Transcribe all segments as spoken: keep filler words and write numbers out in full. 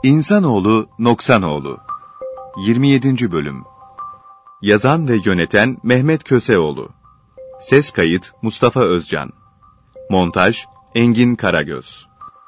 İnsanoğlu Noksanoğlu yirmi yedinci Bölüm. Yazan ve yöneten Mehmet Köseoğlu. Ses kayıt Mustafa Özcan. Montaj Engin Karagöz.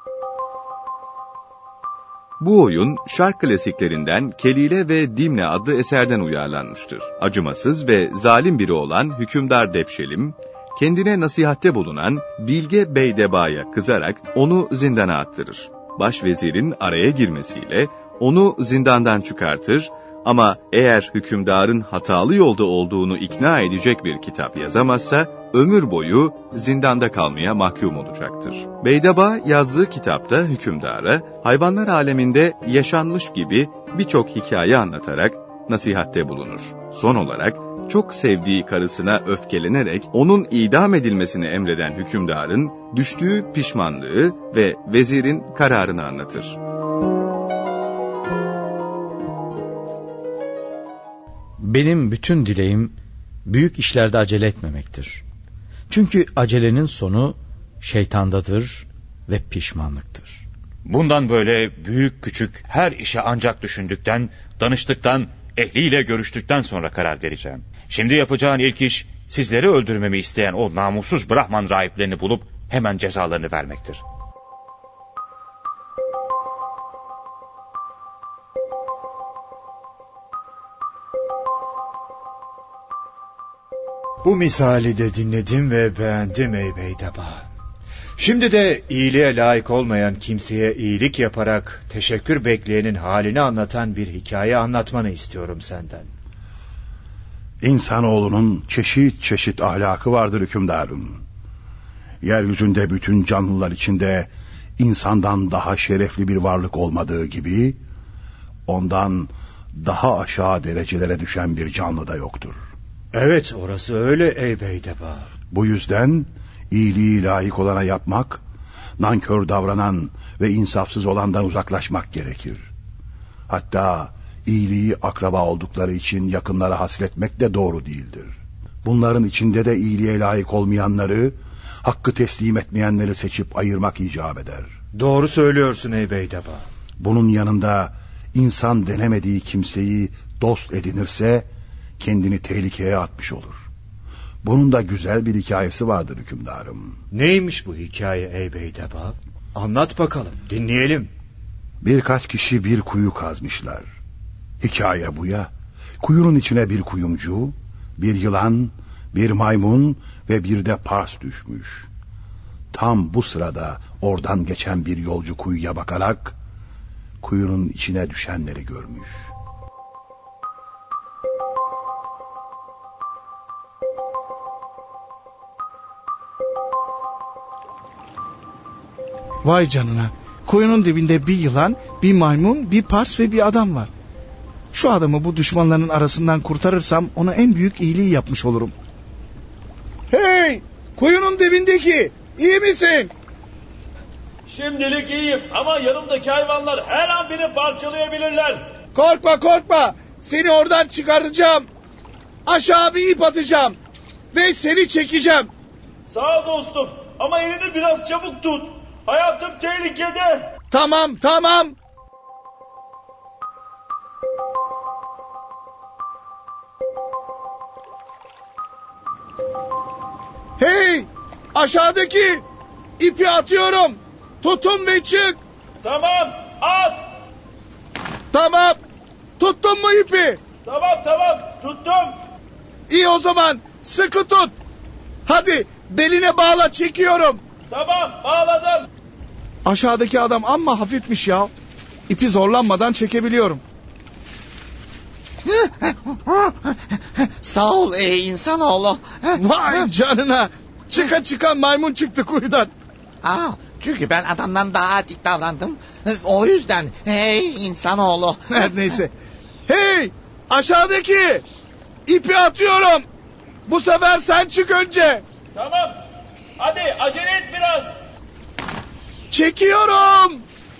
Bu oyun şark klasiklerinden Kelile ve Dimne adlı eserden uyarlanmıştır. Acımasız ve zalim biri olan hükümdar Depşelim, kendine nasihatte bulunan Bilge Beydeba'ya kızarak onu zindana attırır. Başvezirin araya girmesiyle onu zindandan çıkartır ama eğer hükümdarın hatalı yolda olduğunu ikna edecek bir kitap yazamazsa ömür boyu zindanda kalmaya mahkum olacaktır. Beydeba yazdığı kitapta hükümdara hayvanlar aleminde yaşanmış gibi birçok hikaye anlatarak nasihatte bulunur. Son olarak çok sevdiği karısına öfkelenerek onun idam edilmesini emreden hükümdarın düştüğü pişmanlığı ve vezirin kararını anlatır. Benim bütün dileğim büyük işlerde acele etmemektir. Çünkü acelenin sonu şeytandadır ve pişmanlıktır. Bundan böyle büyük küçük her işe ancak düşündükten, danıştıktan, ehliyle görüştükten sonra karar vereceğim. Şimdi yapacağın ilk iş sizleri öldürmemi isteyen o namussuz Brahman rahiplerini bulup hemen cezalarını vermektir. Bu misali de dinledim ve beğendim ey Beydeba. Şimdi de iyiliğe layık olmayan kimseye iyilik yaparak teşekkür bekleyenin halini anlatan bir hikaye anlatmanı istiyorum senden. İnsanoğlunun çeşit çeşit ahlakı vardır hükümdarım. Yeryüzünde bütün canlılar içinde insandan daha şerefli bir varlık olmadığı gibi ondan daha aşağı derecelere düşen bir canlı da yoktur. Evet, orası öyle ey Beydeba. Bu yüzden iyiliği layık olana yapmak, nankör davranan ve insafsız olandan uzaklaşmak gerekir. Hatta iyiliği akraba oldukları için yakınlara hasretmek de doğru değildir. Bunların içinde de iyiliğe layık olmayanları, hakkı teslim etmeyenleri seçip ayırmak icap eder. Doğru söylüyorsun ey Beydeba. Bunun yanında insan denemediği kimseyi dost edinirse kendini tehlikeye atmış olur. Bunun da güzel bir hikayesi vardır hükümdarım. Neymiş bu hikaye ey Beydeba? Anlat bakalım, dinleyelim. Birkaç kişi bir kuyu kazmışlar. Hikaye bu ya. Kuyunun içine bir kuyumcu, bir yılan, bir maymun ve bir de pars düşmüş. Tam bu sırada oradan geçen bir yolcu kuyuya bakarak kuyunun içine düşenleri görmüş. Vay canına. Kuyunun dibinde bir yılan, bir maymun, bir pars ve bir adam var. Şu adamı bu düşmanların arasından kurtarırsam ona en büyük iyiliği yapmış olurum. Hey! Kuyunun dibindeki, iyi misin? Şimdilik iyiyim ama yanımdaki hayvanlar her an beni parçalayabilirler. Korkma korkma, seni oradan çıkartacağım. Aşağı bir ip atacağım ve seni çekeceğim. Sağ ol dostum ama elini biraz çabuk tut. Hayatım tehlikede. Tamam tamam. Hey! Aşağıdaki ipi atıyorum. Tutun ve çık. Tamam, at. Tamam. Tuttun mu ipi? Tamam tamam, tuttum. İyi o zaman, sıkı tut. Hadi beline bağla, çekiyorum. Tamam, bağladım. Aşağıdaki adam amma hafifmiş ya. İpi zorlanmadan çekebiliyorum. Sağ ol ey insanoğlu. Vay canına. Çıka çıkan maymun çıktı kuyudan. Aa, çünkü ben adamdan daha atik davrandım. O yüzden hey insanoğlu. Her neyse. Hey, aşağıdaki ipi atıyorum. Bu sefer sen çık önce. Tamam. Hadi acele et biraz. Çekiyorum.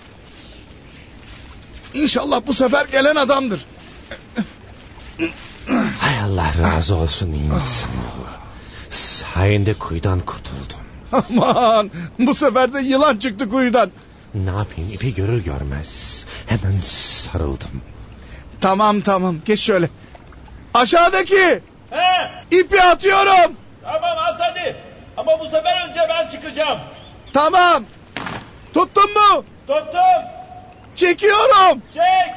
İnşallah bu sefer gelen adamdır. Hay Allah razı olsun insanoğlu. Sayende kuyudan kurtuldum. Aman, bu sefer de yılan çıktı kuyudan. Ne yapayım, ipi görür görmez hemen sarıldım. Tamam tamam, geç şöyle. Aşağıdaki He? ipi atıyorum. Tamam at hadi. Ama bu sefer önce ben çıkacağım. Tamam. Tuttun mu? Tuttum. Çekiyorum. Çek.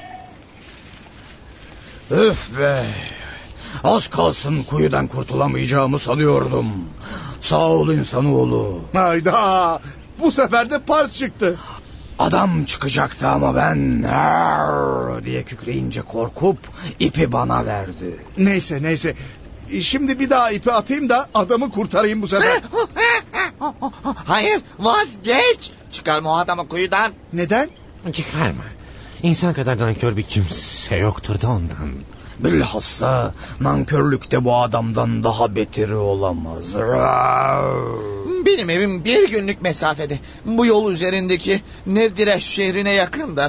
Öf be. Az kalsın kuyudan kurtulamayacağımı sanıyordum. Sağ ol insanoğlu. Hayda. Bu sefer de pars çıktı. Adam çıkacaktı ama ben "Arr!" diye kükreyince korkup ipi bana verdi. Neyse neyse. Şimdi bir daha ipi atayım da adamı kurtarayım bu sefer. Hayır, vazgeç. Çıkarma o adamı kuyudan. Neden? Çıkarma. İnsan kadar nankör bir kimse yoktur da ondan. Bilhassa nankörlükte bu adamdan daha beteri olamaz. Benim evim bir günlük mesafede. Bu yol üzerindeki Nevdireş şehrine yakındır.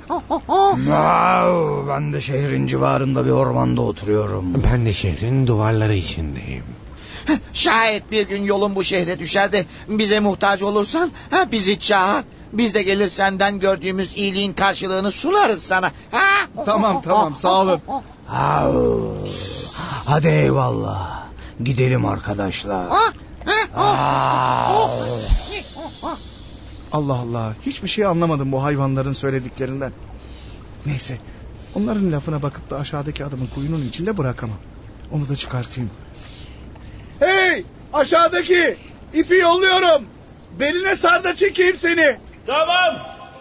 Ben de şehrin civarında bir ormanda oturuyorum. Ben de şehrin duvarları içindeyim. Şayet bir gün yolun bu şehre düşer de bize muhtaç olursan ha, bizi çağır. Biz de gelir senden gördüğümüz iyiliğin karşılığını sunarız sana. Ha? Tamam tamam, sağ olun. Hadi eyvallah. Gidelim arkadaşlar. Allah Allah, hiçbir şey anlamadım bu hayvanların söylediklerinden. Neyse, onların lafına bakıp da aşağıdaki adamın kuyunun içinde bırakamam. Onu da çıkartayım. Hey, aşağıdaki ipi yolluyorum. Beline sar da çekeyim seni. Tamam.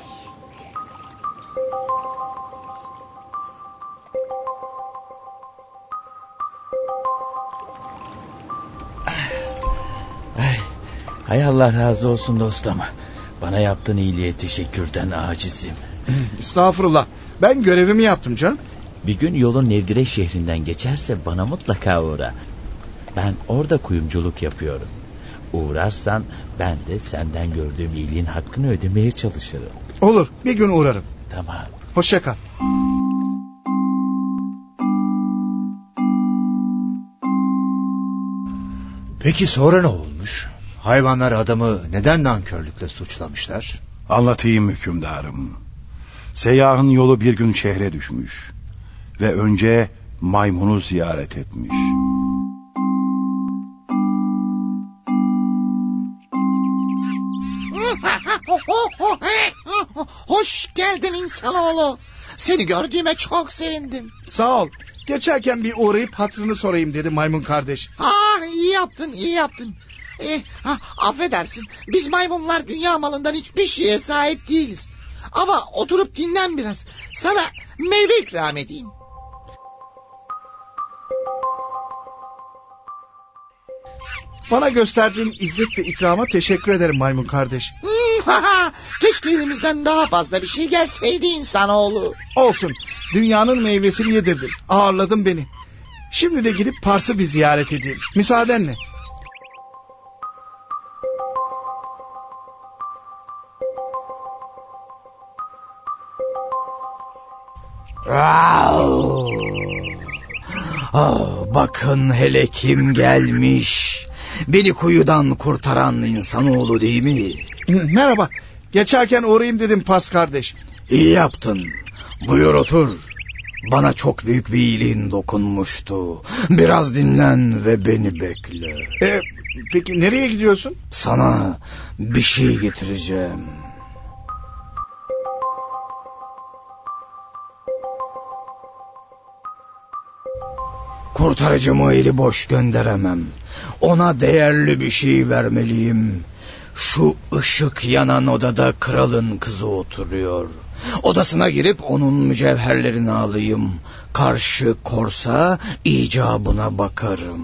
Ay, hay Allah razı olsun dostum. Bana yaptığın iyiliğe teşekkürden acizim. Estağfurullah. Ben görevimi yaptım canım. Bir gün yolun Nevdireş şehrinden geçerse bana mutlaka uğra. Ben orada kuyumculuk yapıyorum. Uğrarsan ben de senden gördüğüm iyiliğin hakkını ödemeye çalışırım. Olur, bir gün uğrarım. Tamam. Hoşça kal. Peki sonra ne olmuş? Hayvanlar adamı neden nankörlükle suçlamışlar? Anlatayım hükümdarım. Seyyahın yolu bir gün şehre düşmüş ve önce maymunu ziyaret etmiş. Hoş geldin insanoğlu. Seni gördüğüme çok sevindim. Sağ ol. Geçerken bir uğrayıp hatırını sorayım dedi maymun kardeş. Ah, iyi yaptın, iyi yaptın. Eh, ha, affedersin. Biz maymunlar dünya malından hiçbir şeye sahip değiliz. Ama oturup dinlen biraz. Sana meyve ikram edeyim. Bana gösterdiğin izzet ve ikrama teşekkür ederim maymun kardeş. Keşke elimizden daha fazla bir şey gelseydi insanoğlu. Olsun. Dünyanın meyvesini yedirdin. Ağırladın beni. Şimdi de gidip Pars'ı bir ziyaret edeyim. Müsaadenle. Ah, bakın hele kim gelmiş. Beni kuyudan kurtaran insanoğlu değil mi? Merhaba. Geçerken uğrayayım dedim Pars kardeş. İyi yaptın. Buyur otur. Bana çok büyük bir iyiliğin dokunmuştu. Biraz dinlen ve beni bekle. Ee, peki nereye gidiyorsun? Sana bir şey getireceğim. Kurtarıcımı eli boş gönderemem. Ona değerli bir şey vermeliyim. Şu ışık yanan odada kralın kızı oturuyor. Odasına girip onun mücevherlerini alayım. Karşı korsa icabına bakarım.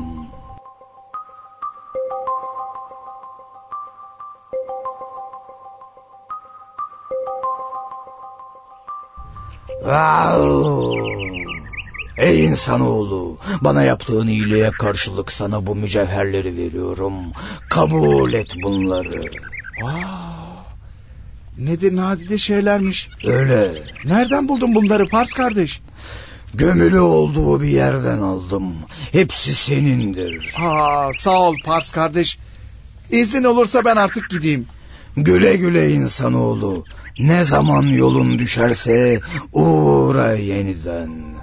Wow. Ey insanoğlu, bana yaptığın iyiliğe karşılık sana bu mücevherleri veriyorum. Kabul et bunları. Aa, ne de nadide şeylermiş. Öyle. Nereden buldun bunları Pars kardeş? Gömülü olduğu bir yerden aldım. Hepsi senindir. Ha, sağ ol Pars kardeş. İzin olursa ben artık gideyim. Güle güle insanoğlu. Ne zaman yolun düşerse uğra yeniden.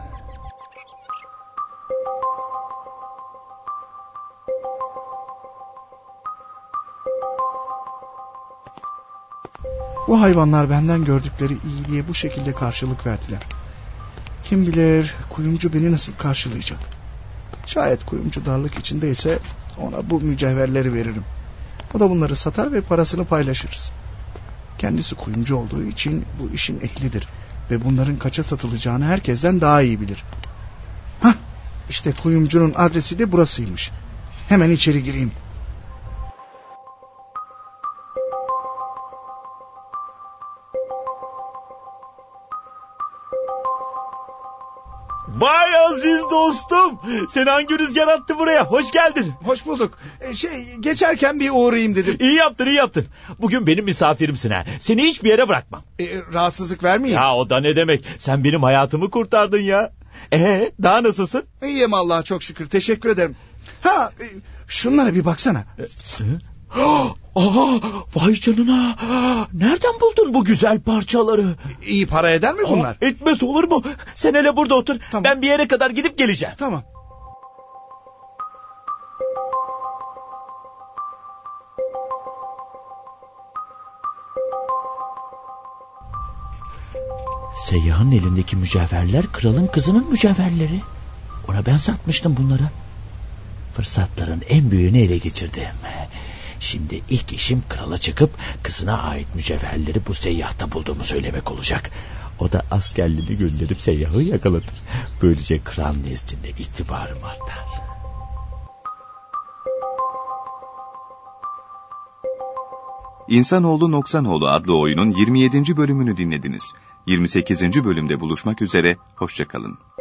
Bu hayvanlar benden gördükleri iyiliğe bu şekilde karşılık verdiler. Kim bilir kuyumcu beni nasıl karşılayacak? Şayet kuyumcu darlık içindeyse ona bu mücevherleri veririm. O da bunları satar ve parasını paylaşırız. Kendisi kuyumcu olduğu için bu işin ehlidir ve bunların kaça satılacağını herkesten daha iyi bilir. Hah, işte kuyumcunun adresi de burasıymış. Hemen içeri gireyim. Vay aziz dostum. Seni hangi rüzgar attı buraya? Hoş geldin. Hoş bulduk. Ee, şey geçerken bir uğrayayım dedim. İyi yaptın iyi yaptın. Bugün benim misafirimsin ha. Seni hiçbir yere bırakmam. Ee, rahatsızlık vermeyeyim. Ya o da ne demek? Sen benim hayatımı kurtardın ya. Ee, daha nasılsın? İyiyim Allah'a çok şükür. Teşekkür ederim. Ha, e, şunlara bir baksana. Aa, vay canına. Nereden buldun bu güzel parçaları? İyi para eder mi bunlar? Aa, etmez olur mu? Sen hele burada otur. Tamam. Ben bir yere kadar gidip geleceğim. Tamam. Seyyahın elindeki mücevherler kralın kızının mücevherleri. Ona ben satmıştım bunları. Fırsatların en büyüğünü ele geçirdim. Şimdi ilk işim krala çıkıp kızına ait mücevherleri bu seyyahta bulduğumu söylemek olacak. O da askerlerini gönderip seyyahı yakalatır. Böylece kral nezdinde itibarım artar. İnsanoğlu Noksanoğlu adlı oyunun yirmi yedinci bölümünü dinlediniz. yirmi sekizinci bölümde buluşmak üzere, hoşça kalın.